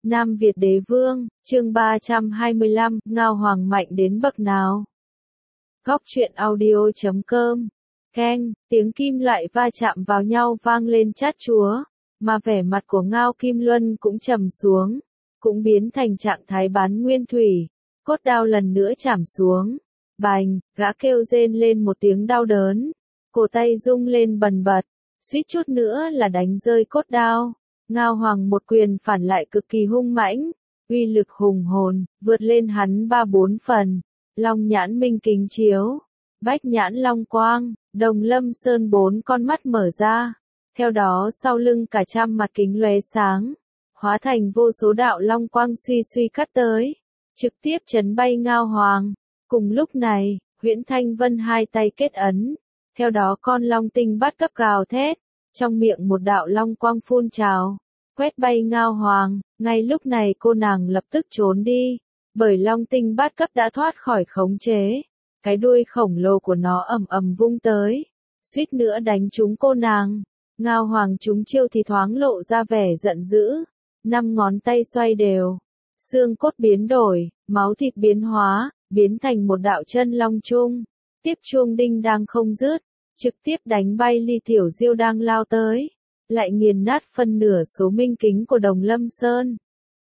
Nam Việt Đế Vương, chương 325, Ngao Hoàng mạnh đến bậc nào? Góc truyện audio.com. Keng, tiếng kim loại va chạm vào nhau vang lên chát chúa, mà vẻ mặt của Ngao Kim Luân cũng trầm xuống, cũng biến thành trạng thái bán nguyên thủy, cốt đao lần nữa chảm xuống. Bành, gã kêu rên lên một tiếng đau đớn, cổ tay rung lên bần bật, suýt chút nữa là đánh rơi cốt đao. Ngao Hoàng một quyền phản lại cực kỳ hung mãnh, uy lực hùng hồn, vượt lên hắn 3-4 phần. Long nhãn minh kính chiếu, bách nhãn long quang, Đồng Lâm Sơn 4 con mắt mở ra, theo đó sau lưng cả trăm mặt kính lóe sáng, hóa thành vô số đạo long quang suy suy cắt tới, trực tiếp chấn bay Ngao Hoàng. Cùng lúc này, Huyễn Thanh Vân hai tay kết ấn, theo đó con long tinh bắt cấp gào thét, trong miệng một đạo long quang phun trào, quét bay Ngao Hoàng. Ngay lúc này cô nàng lập tức trốn đi, bởi long tinh bát cấp đã thoát khỏi khống chế, cái đuôi khổng lồ của nó ầm ầm vung tới, suýt nữa đánh trúng cô nàng. Ngao Hoàng trúng chiêu thì thoáng lộ ra vẻ giận dữ, 5 ngón tay xoay đều, xương cốt biến đổi, máu thịt biến hóa, biến thành một đạo chân long trung, tiếp chuông đinh đang không dứt, trực tiếp đánh bay Ly Tiểu Diêu đang lao tới, lại nghiền nát phân nửa số minh kính của Đồng Lâm Sơn.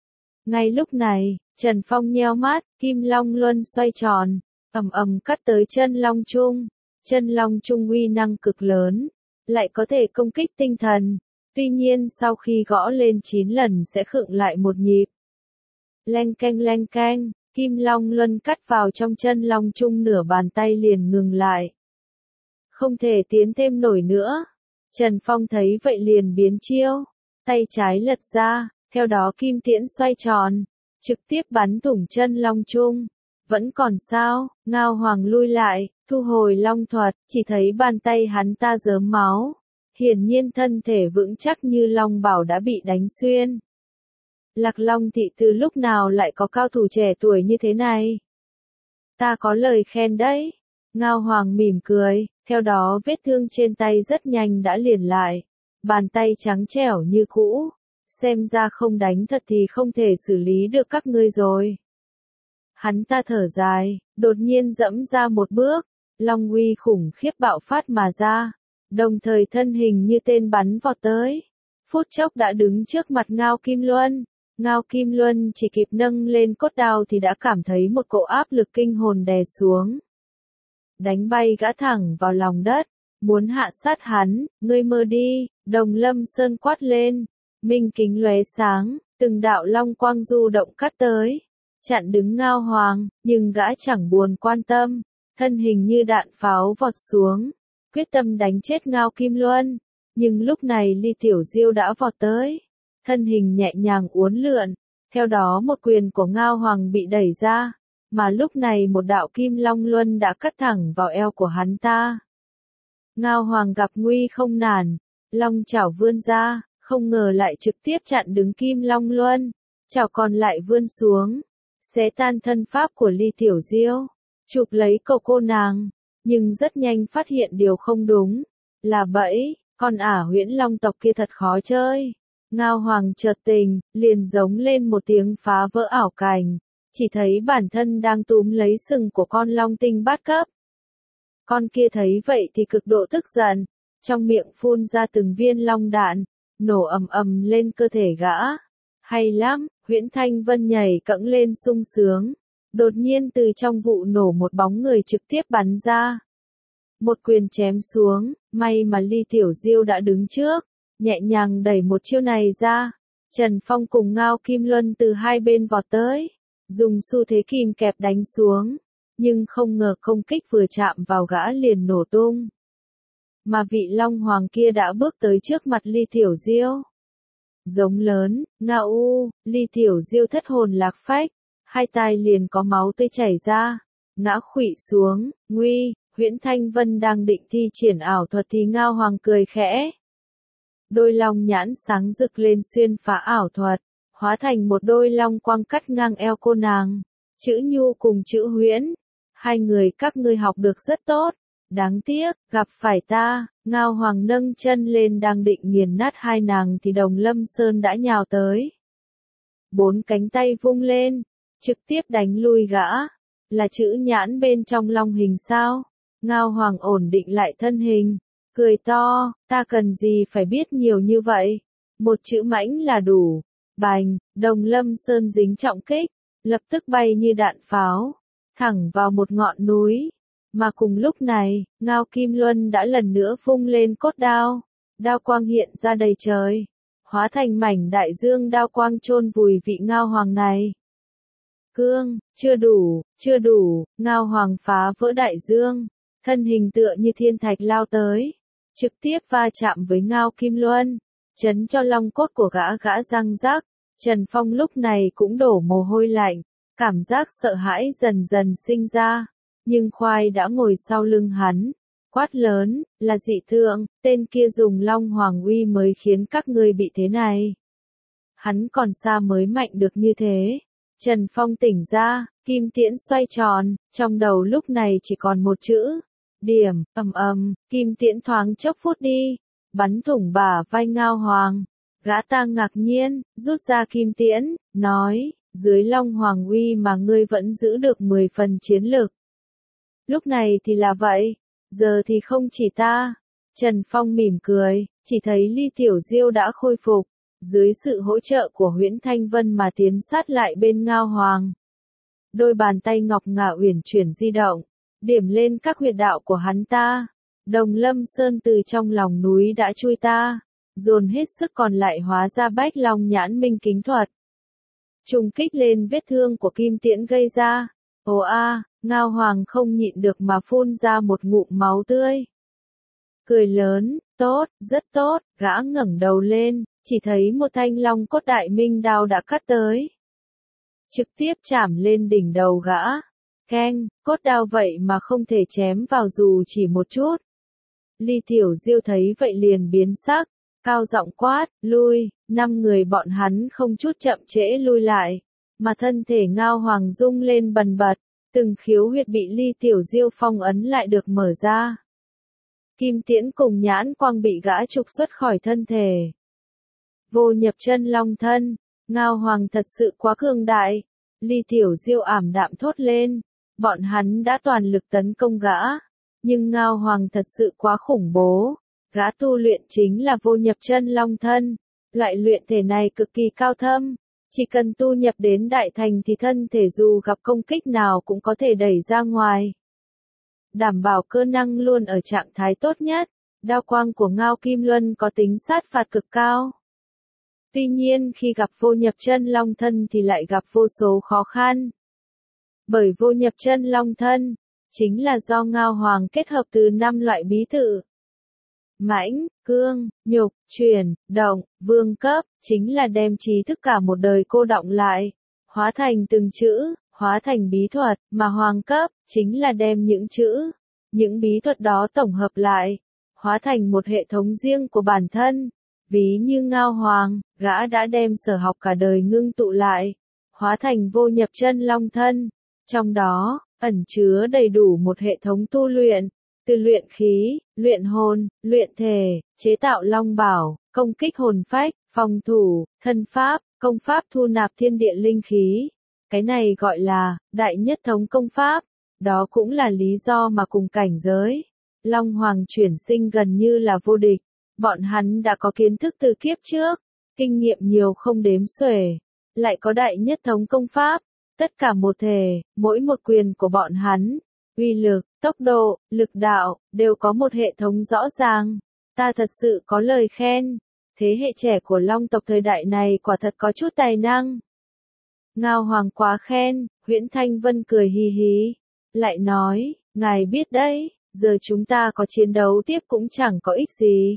Ngay lúc này, Trần Phong nheo mắt, kim long luân xoay tròn, ầm ầm cắt tới chân long trung. Chân long trung uy năng cực lớn, lại có thể công kích tinh thần, tuy nhiên sau khi gõ lên 9 lần sẽ khựng lại một nhịp. Leng keng, kim long luân cắt vào trong chân long trung, nửa bàn tay liền ngừng lại. Không thể tiến thêm nổi nữa. Trần Phong thấy vậy liền biến chiêu, tay trái lật ra, theo đó kim tiễn xoay tròn, trực tiếp bắn thủng chân long trung. Vẫn còn sao? Ngao Hoàng lui lại, thu hồi long thuật, chỉ thấy bàn tay hắn ta rớm máu. Hiển nhiên thân thể vững chắc như long bảo đã bị đánh xuyên. Lạc Long thị từ lúc nào lại có cao thủ trẻ tuổi như thế này? Ta có lời khen đấy. Ngao Hoàng mỉm cười, theo đó vết thương trên tay rất nhanh đã liền lại. Bàn tay trắng trẻo như cũ. Xem ra không đánh thật thì không thể xử lý được các ngươi rồi. Hắn ta thở dài, đột nhiên dẫm ra một bước, long uy khủng khiếp bạo phát mà ra, đồng thời thân hình như tên bắn vọt tới. Phút chốc đã đứng trước mặt Ngao Kim Luân. Ngao Kim Luân chỉ kịp nâng lên cốt đao thì đã cảm thấy một cỗ áp lực kinh hồn đè xuống. Đánh bay gã thẳng vào lòng đất, muốn hạ sát hắn, ngươi mơ đi. Đồng Lâm Sơn quát lên, minh kính lóe sáng, từng đạo long quang du động cắt tới, chặn đứng Ngao Hoàng, nhưng gã chẳng buồn quan tâm, thân hình như đạn pháo vọt xuống, quyết tâm đánh chết Ngao Kim Luân. Nhưng lúc này Ly Tiểu Diêu đã vọt tới, thân hình nhẹ nhàng uốn lượn, theo đó một quyền của Ngao Hoàng bị đẩy ra, mà lúc này một đạo kim long luân đã cắt thẳng vào eo của hắn ta. Ngao Hoàng gặp nguy không nản, long chảo vươn ra, không ngờ lại trực tiếp chặn đứng kim long luân, chảo còn lại vươn xuống, xé tan thân pháp của Ly Tiểu Diêu, chụp lấy cầu cô nàng, nhưng rất nhanh phát hiện điều không đúng, là bẫy, con ả Huyễn Long tộc kia thật khó chơi. Ngao Hoàng chợt tình, liền giống lên một tiếng phá vỡ ảo cảnh, chỉ thấy bản thân đang túm lấy sừng của con long tinh bát cấp. Con kia thấy vậy thì cực độ tức giận, trong miệng phun ra từng viên long đạn, nổ ầm ầm lên cơ thể gã. Hay lắm, Huyễn Thanh Vân nhảy cẫng lên sung sướng. Đột nhiên từ trong vụ nổ một bóng người trực tiếp bắn ra. Một quyền chém xuống, may mà Ly Tiểu Diêu đã đứng trước, nhẹ nhàng đẩy một chiêu này ra. Trần Phong cùng Ngao Kim Luân từ hai bên vọt tới, dùng xu thế kìm kẹp đánh xuống, nhưng không ngờ công kích vừa chạm vào gã liền nổ tung. Mà vị Long Hoàng kia đã bước tới trước mặt Ly Tiểu Diêu. Giống lớn, Ngao u, Ly Tiểu Diêu thất hồn lạc phách, hai tai liền có máu tươi chảy ra, ngã khuỵu xuống. Nguy, Huyễn Thanh Vân đang định thi triển ảo thuật thì Ngao Hoàng cười khẽ. Đôi long nhãn sáng rực lên xuyên phá ảo thuật, hóa thành một đôi long quang cắt ngang eo cô nàng. Chữ Nhu cùng chữ Huyễn, hai người các ngươi học được rất tốt, đáng tiếc, gặp phải ta. Ngao Hoàng nâng chân lên đang định nghiền nát hai nàng thì Đồng Lâm Sơn đã nhào tới. 4 cánh tay vung lên, trực tiếp đánh lui gã. Là chữ nhãn bên trong long hình sao? Ngao Hoàng ổn định lại thân hình, cười to, ta cần gì phải biết nhiều như vậy? Một chữ mãnh là đủ. Bành, Đồng Lâm Sơn dính trọng kích, lập tức bay như đạn pháo, thẳng vào một ngọn núi. Mà cùng lúc này, Ngao Kim Luân đã lần nữa vung lên cốt đao, đao quang hiện ra đầy trời, hóa thành mảnh đại dương đao quang chôn vùi vị Ngao Hoàng này. Cương, chưa đủ, Ngao Hoàng phá vỡ đại dương, thân hình tựa như thiên thạch lao tới, trực tiếp va chạm với Ngao Kim Luân, chấn cho long cốt của gã răng rắc. Trần Phong lúc này cũng đổ mồ hôi lạnh, cảm giác sợ hãi dần dần sinh ra, nhưng Khoai đã ngồi sau lưng hắn, quát lớn, là dị thượng, tên kia dùng Long Hoàng uy mới khiến các ngươi bị thế này. Hắn còn xa mới mạnh được như thế. Trần Phong tỉnh ra, kim tiễn xoay tròn, trong đầu lúc này chỉ còn một chữ, điểm, kim tiễn thoáng chốc phút đi, bắn thủng bả vai Ngao Hoàng. Gã ta ngạc nhiên, rút ra kim tiễn, nói, dưới Long Hoàng uy mà ngươi vẫn giữ được 10 phần chiến lực. Lúc này thì là vậy, giờ thì không chỉ ta. Trần Phong mỉm cười, chỉ thấy Ly Tiểu Diêu đã khôi phục, dưới sự hỗ trợ của Huyễn Thanh Vân mà tiến sát lại bên Ngao Hoàng. Đôi bàn tay ngọc ngà uyển chuyển di động, điểm lên các huyệt đạo của hắn ta. Đồng Lâm Sơn từ trong lòng núi đã chui ta, dồn hết sức còn lại hóa ra Bách Long Nhãn Minh Kính Thuật. Trùng kích lên vết thương của kim tiễn gây ra. Ồ a, Ngao Hoàng không nhịn được mà phun ra một ngụm máu tươi. Cười lớn, tốt, rất tốt, gã ngẩng đầu lên, chỉ thấy một thanh long cốt đại minh đao đã cắt tới. Trực tiếp chảm lên đỉnh đầu gã. Keng, cốt đao vậy mà không thể chém vào dù chỉ một chút. Ly Tiểu Diêu thấy vậy liền biến sắc, cao giọng quát, lui, 5 người bọn hắn không chút chậm trễ lui lại, mà thân thể Ngao Hoàng rung lên bần bật, từng khiếu huyệt bị Ly Tiểu Diêu phong ấn lại được mở ra. Kim tiễn cùng nhãn quang bị gã trục xuất khỏi thân thể. Vô nhập chân long thân, Ngao Hoàng thật sự quá cường đại. Ly Tiểu Diêu ảm đạm thốt lên, bọn hắn đã toàn lực tấn công gã, nhưng Ngao Hoàng thật sự quá khủng bố. Gã tu luyện chính là vô nhập chân long thân, loại luyện thể này cực kỳ cao thâm, chỉ cần tu nhập đến đại thành thì thân thể dù gặp công kích nào cũng có thể đẩy ra ngoài. Đảm bảo cơ năng luôn ở trạng thái tốt nhất, đao quang của Ngao Kim Luân có tính sát phạt cực cao. Tuy nhiên khi gặp vô nhập chân long thân thì lại gặp vô số khó khăn. Bởi vô nhập chân long thân, chính là do Ngao Hoàng kết hợp từ 5 loại bí tự. Mãnh, cương, nhục, truyền, động, vương cấp, chính là đem trí thức cả một đời cô đọng lại, hóa thành từng chữ, hóa thành bí thuật, mà hoàng cấp, chính là đem những chữ, những bí thuật đó tổng hợp lại, hóa thành một hệ thống riêng của bản thân. Ví như Ngao Hoàng, gã đã đem sở học cả đời ngưng tụ lại, hóa thành vô nhập chân long thân, trong đó, ẩn chứa đầy đủ một hệ thống tu luyện. Từ luyện khí, luyện hồn, luyện thể, chế tạo long bảo, công kích hồn phách, phòng thủ, thân pháp, công pháp thu nạp thiên địa linh khí. Cái này gọi là đại nhất thống công pháp. Đó cũng là lý do mà cùng cảnh giới, Long Hoàng chuyển sinh gần như là vô địch. Bọn hắn đã có kiến thức từ kiếp trước, kinh nghiệm nhiều không đếm xuể, lại có đại nhất thống công pháp, tất cả một thể, mỗi một quyền của bọn hắn. Uy lực, tốc độ, lực đạo, đều có một hệ thống rõ ràng. Ta thật sự có lời khen. Thế hệ trẻ của Long tộc thời đại này quả thật có chút tài năng. Ngao Hoàng quá khen, Huyễn Thanh Vân cười hì hì. Lại nói, ngài biết đấy, giờ chúng ta có chiến đấu tiếp cũng chẳng có ích gì.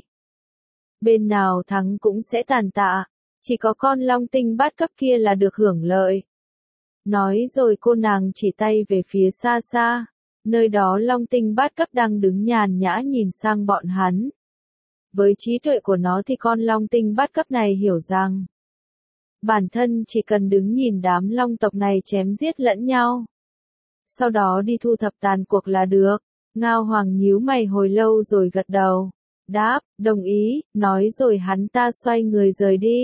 Bên nào thắng cũng sẽ tàn tạ, chỉ có con Long tinh bát cấp kia là được hưởng lợi. Nói rồi cô nàng chỉ tay về phía xa xa. Nơi đó Long tinh bát cấp đang đứng nhàn nhã nhìn sang bọn hắn. Với trí tuệ của nó thì con Long tinh bát cấp này hiểu rằng, bản thân chỉ cần đứng nhìn đám Long tộc này chém giết lẫn nhau. Sau đó đi thu thập tàn cuộc là được. Ngao Hoàng nhíu mày hồi lâu rồi gật đầu. Đáp, đồng ý, nói rồi hắn ta xoay người rời đi.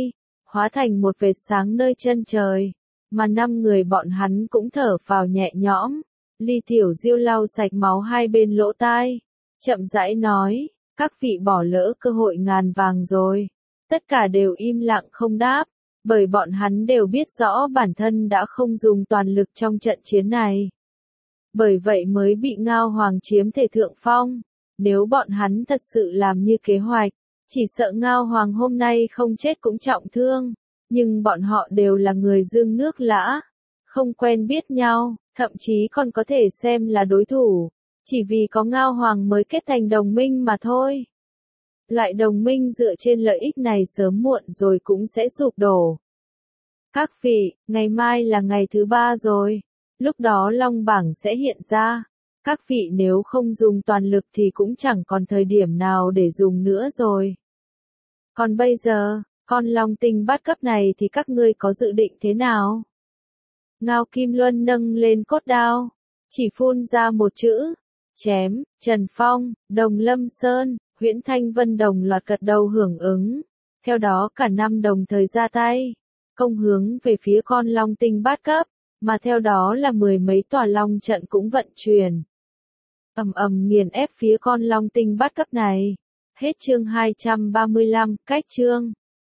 hóa thành một vệt sáng nơi chân trời, mà 5 người bọn hắn cũng thở vào nhẹ nhõm. Ly Tiểu Diêu lau sạch máu hai bên lỗ tai, chậm rãi nói, các vị bỏ lỡ cơ hội ngàn vàng rồi. Tất cả đều im lặng không đáp, bởi bọn hắn đều biết rõ bản thân đã không dùng toàn lực trong trận chiến này. Bởi vậy mới bị Ngao Hoàng chiếm thể thượng phong. Nếu bọn hắn thật sự làm như kế hoạch, chỉ sợ Ngao Hoàng hôm nay không chết cũng trọng thương. Nhưng bọn họ đều là người dương nước lã, không quen biết nhau, thậm chí còn có thể xem là đối thủ, chỉ vì có Ngao Hoàng mới kết thành đồng minh mà thôi. Loại đồng minh dựa trên lợi ích này sớm muộn rồi cũng sẽ sụp đổ. Các vị, ngày mai là ngày thứ 3 rồi, lúc đó Long bảng sẽ hiện ra. Các vị nếu không dùng toàn lực thì cũng chẳng còn thời điểm nào để dùng nữa rồi. Còn bây giờ, con Long tinh bát cấp này thì các ngươi có dự định thế nào? Ngao Kim Luân nâng lên cốt đao, chỉ phun ra một chữ, chém. Trần Phong, Đồng Lâm Sơn, Huyễn Thanh Vân đồng loạt gật đầu hưởng ứng. Theo đó cả 5 đồng thời ra tay, công hướng về phía con Long tinh bát cấp, mà theo đó là 10 mấy tòa long trận cũng vận chuyển. Ầm ầm nghiền ép phía con Long tinh bát cấp này. Hết chương 235, cách chương.